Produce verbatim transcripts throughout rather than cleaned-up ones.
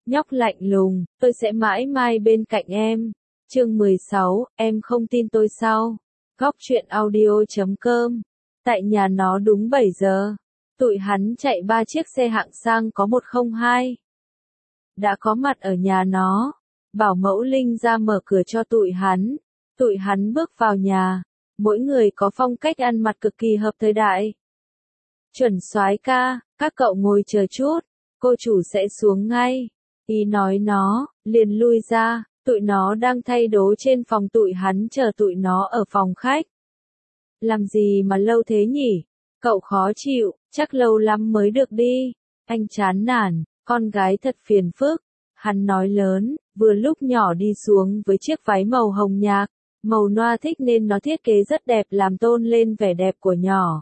Nhóc lạnh lùng, tôi sẽ mãi mãi bên cạnh em. Chương mười sáu, em không tin tôi sao? Góc truyện audio chấm com. Tại nhà nó đúng bảy giờ. Tụi hắn chạy ba chiếc xe hạng sang có một không hai. Đã có mặt ở nhà nó. Bảo mẫu Linh ra mở cửa cho tụi hắn. Tụi hắn bước vào nhà. Mỗi người có phong cách ăn mặc cực kỳ hợp thời đại. Chuẩn soái ca, các cậu ngồi chờ chút. Cô chủ sẽ xuống ngay. Ý nói nó, liền lui ra. Tụi nó đang thay đố trên phòng, tụi hắn chờ tụi nó ở phòng khách. Làm gì mà lâu thế nhỉ? Cậu khó chịu, chắc lâu lắm mới được đi. Anh chán nản, con gái thật phiền phức. Hắn nói lớn, vừa lúc nhỏ đi xuống với chiếc váy màu hồng nhạt. Màu Noa thích nên nó thiết kế rất đẹp, làm tôn lên vẻ đẹp của nhỏ.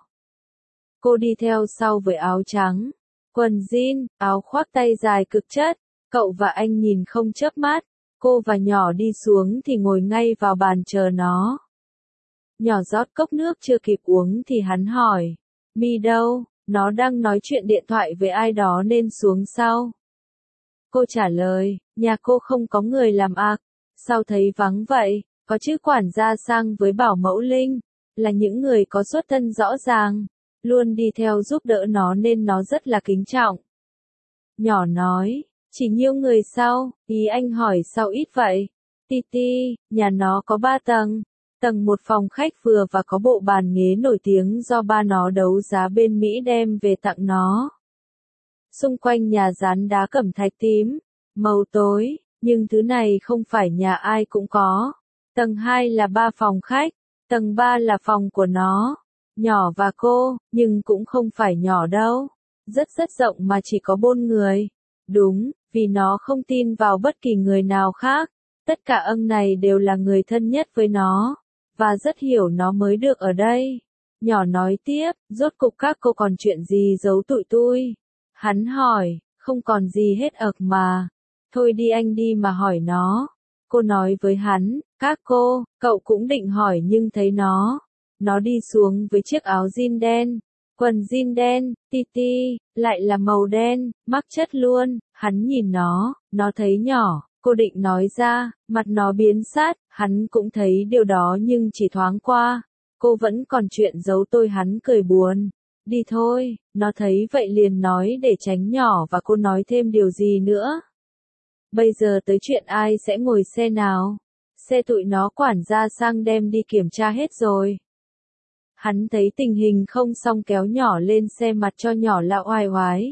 Cô đi theo sau với áo trắng, quần jean, áo khoác tay dài cực chất. Cậu và anh nhìn không chớp mắt. Cô và nhỏ đi xuống thì ngồi ngay vào bàn chờ nó. Nhỏ rót cốc nước chưa kịp uống thì hắn hỏi. Mi đâu? Nó đang nói chuyện điện thoại với ai đó nên xuống sau. Cô trả lời, nhà cô không có người làm ạc. Sao thấy vắng vậy? Có chứ, quản gia Sang với bảo mẫu Linh. Là những người có xuất thân rõ ràng. Luôn đi theo giúp đỡ nó nên nó rất là kính trọng. Nhỏ nói. Chỉ nhiêu người sao? Ý anh hỏi sao ít vậy? Ti ti, nhà nó có ba tầng. Tầng một phòng khách vừa và có bộ bàn ghế nổi tiếng do ba nó đấu giá bên Mỹ đem về tặng nó. Xung quanh nhà dán đá cẩm thạch tím, màu tối, nhưng thứ này không phải nhà ai cũng có. Tầng hai là ba phòng khách, tầng ba là phòng của nó. Nhỏ và cô, nhưng cũng không phải nhỏ đâu. Rất rất rộng mà chỉ có bốn người. Đúng, vì nó không tin vào bất kỳ người nào khác. Tất cả âng này đều là người thân nhất với nó. Và rất hiểu nó mới được ở đây. Nhỏ nói tiếp, rốt cục các cô còn chuyện gì giấu tụi tôi? Hắn hỏi, không còn gì hết ực mà. Thôi đi anh đi mà hỏi nó. Cô nói với hắn, các cô, cậu cũng định hỏi nhưng thấy nó. Nó đi xuống với chiếc áo jean đen. Quần jean đen, ti ti, lại là màu đen, mắc chất luôn. Hắn nhìn nó, nó thấy nhỏ. Cô định nói ra, mặt nó biến sát, hắn cũng thấy điều đó nhưng chỉ thoáng qua. Cô vẫn còn chuyện giấu tôi, hắn cười buồn. Đi thôi, nó thấy vậy liền nói để tránh nhỏ và cô nói thêm điều gì nữa. Bây giờ tới chuyện ai sẽ ngồi xe nào? Xe tụi nó quản gia Sang đem đi kiểm tra hết rồi. Hắn thấy tình hình không xong kéo nhỏ lên xe, mặt cho nhỏ là oai oái.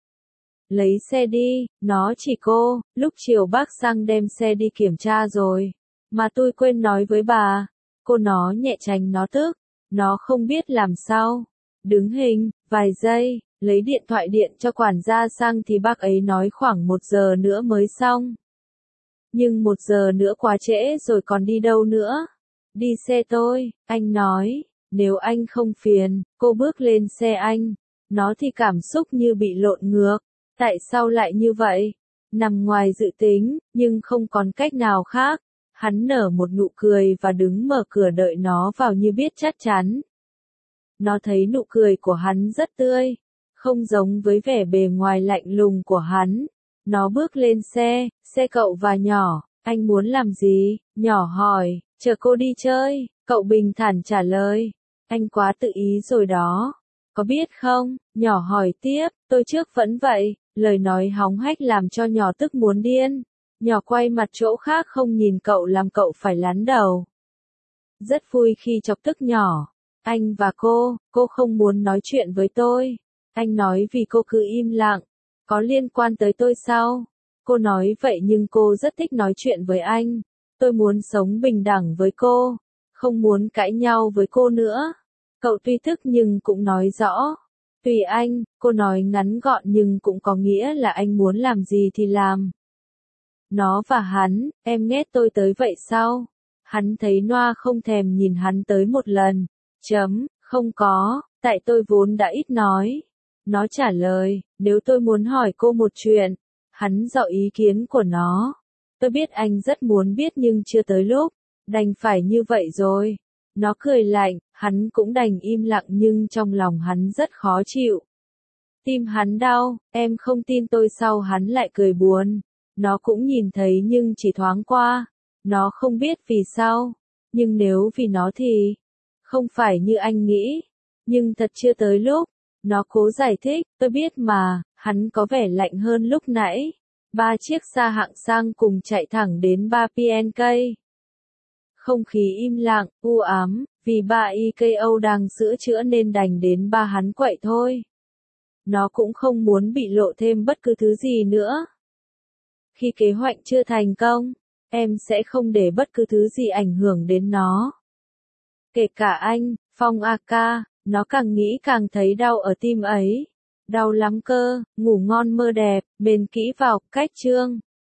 Lấy xe đi, nó chỉ cô, lúc chiều bác Sang đem xe đi kiểm tra rồi. Mà tôi quên nói với bà. Cô nó nhẹ tránh nó tức. Nó không biết làm sao. Đứng hình, vài giây, lấy điện thoại điện cho quản gia Sang thì bác ấy nói khoảng một giờ nữa mới xong. Nhưng một giờ nữa quá trễ rồi, còn đi đâu nữa? Đi xe tôi, anh nói. Nếu anh không phiền, cô bước lên xe anh. Nó thì cảm xúc như bị lộn ngược. Tại sao lại như vậy? Nằm ngoài dự tính, nhưng không còn cách nào khác. Hắn nở một nụ cười và đứng mở cửa đợi nó vào như biết chắc chắn. Nó thấy nụ cười của hắn rất tươi, không giống với vẻ bề ngoài lạnh lùng của hắn. Nó bước lên xe, xe cậu và nhỏ. Anh muốn làm gì? Nhỏ hỏi. Chờ cô đi chơi. Cậu bình thản trả lời. Anh quá tự ý rồi đó. Có biết không? Nhỏ hỏi tiếp. Tôi trước vẫn vậy. Lời nói hóng hách làm cho nhỏ tức muốn điên. Nhỏ quay mặt chỗ khác không nhìn cậu làm cậu phải lắn đầu. Rất vui khi chọc tức nhỏ. Anh và cô, cô không muốn nói chuyện với tôi. Anh nói vì cô cứ im lặng. Có liên quan tới tôi sao? Cô nói vậy nhưng cô rất thích nói chuyện với anh. Tôi muốn sống bình đẳng với cô. Không muốn cãi nhau với cô nữa. Cậu tuy thức nhưng cũng nói rõ. Tùy anh, cô nói ngắn gọn nhưng cũng có nghĩa là anh muốn làm gì thì làm. Nó và hắn, em ghét tôi tới vậy sao? Hắn thấy Noa không thèm nhìn hắn tới một lần. Chấm, không có, tại tôi vốn đã ít nói. Nó trả lời, nếu tôi muốn hỏi cô một chuyện. Hắn dò ý kiến của nó. Tôi biết anh rất muốn biết nhưng chưa tới lúc. Đành phải như vậy rồi. Nó cười lạnh, hắn cũng đành im lặng nhưng trong lòng hắn rất khó chịu. Tim hắn đau, em không tin tôi sao? Hắn lại cười buồn. Nó cũng nhìn thấy nhưng chỉ thoáng qua. Nó không biết vì sao. Nhưng nếu vì nó thì... Không phải như anh nghĩ. Nhưng thật chưa tới lúc. Nó cố giải thích, tôi biết mà, hắn có vẻ lạnh hơn lúc nãy. Ba chiếc xa hạng sang cùng chạy thẳng đến ba pê en ca. Không khí im lặng, u ám, vì ba i ca o đang sửa chữa nên đành đến ba hắn quậy thôi. Nó cũng không muốn bị lộ thêm bất cứ thứ gì nữa. Khi kế hoạch chưa thành công, em sẽ không để bất cứ thứ gì ảnh hưởng đến nó. Kể cả anh, Phong a ca, nó càng nghĩ càng thấy đau ở tim ấy. Đau lắm cơ, ngủ ngon mơ đẹp, bền kỹ vào, cách chương.